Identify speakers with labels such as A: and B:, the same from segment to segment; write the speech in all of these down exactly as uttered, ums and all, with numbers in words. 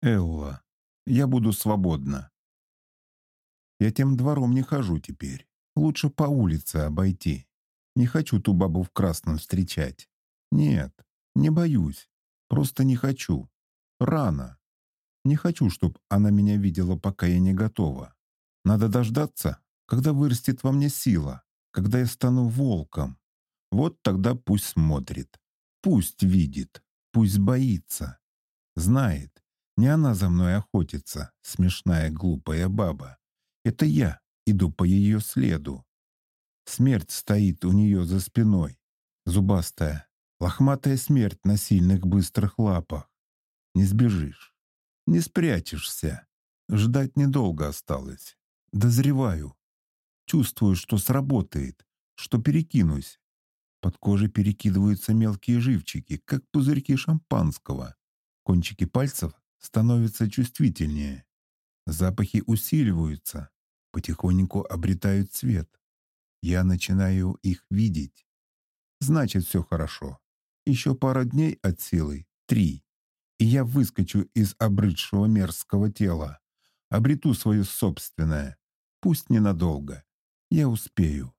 A: Элла, я буду свободна. Я тем двором не хожу теперь. Лучше по улице обойти. Не хочу ту бабу в красном встречать. Нет, не боюсь. Просто не хочу. Рано. Не хочу, чтоб она меня видела, пока я не готова. Надо дождаться, когда вырастет во мне сила, когда я стану волком. Вот тогда пусть смотрит, пусть видит, пусть боится. Знает, не она за мной охотится, смешная глупая баба. Это я иду по ее следу. Смерть стоит у нее за спиной. Зубастая, лохматая смерть на сильных быстрых лапах. Не сбежишь, не спрячешься. Ждать недолго осталось. Дозреваю. Чувствую, что сработает, что перекинусь. Под кожей перекидываются мелкие живчики, как пузырьки шампанского. Кончики пальцев становятся чувствительнее. Запахи усиливаются, потихоньку обретают цвет. Я начинаю их видеть. Значит, все хорошо. Еще пара дней от силы, три, и я выскочу из обрыдшего мерзкого тела, обрету свое собственное, пусть ненадолго. Я успею.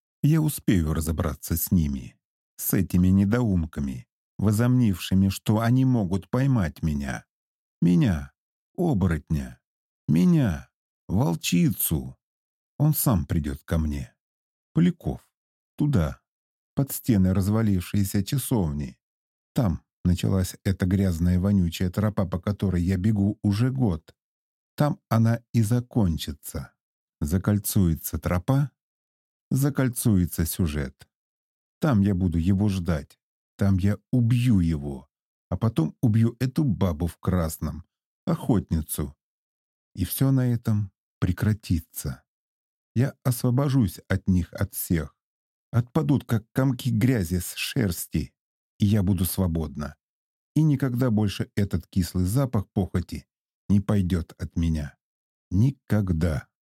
A: Я успею разобраться с ними, с этими недоумками, возомнившими, что они могут поймать меня. Меня, оборотня, меня, волчицу. Он сам придет ко мне. Поляков. Туда, под стены развалившейся часовни. Там началась эта грязная вонючая тропа, по которой я бегу уже год. Там она и закончится. Закольцуется тропа, закольцуется сюжет. Там я буду его ждать. Там я убью его. А потом убью эту бабу в красном, охотницу. И все на этом прекратится. Я освобожусь от них, от всех. Отпадут, как комки грязи с шерсти, и я буду свободна. И никогда больше этот кислый запах похоти не пойдет от меня. Никогда.